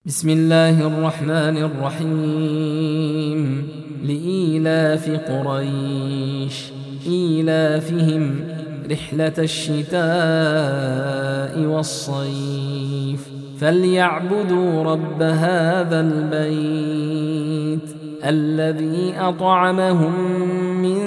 بسم الله الرحمن الرحيم. لإيلاف قريش إيلافهم رحلة الشتاء والصيف فليعبدوا رب هذا البيت الذي أطعمهم من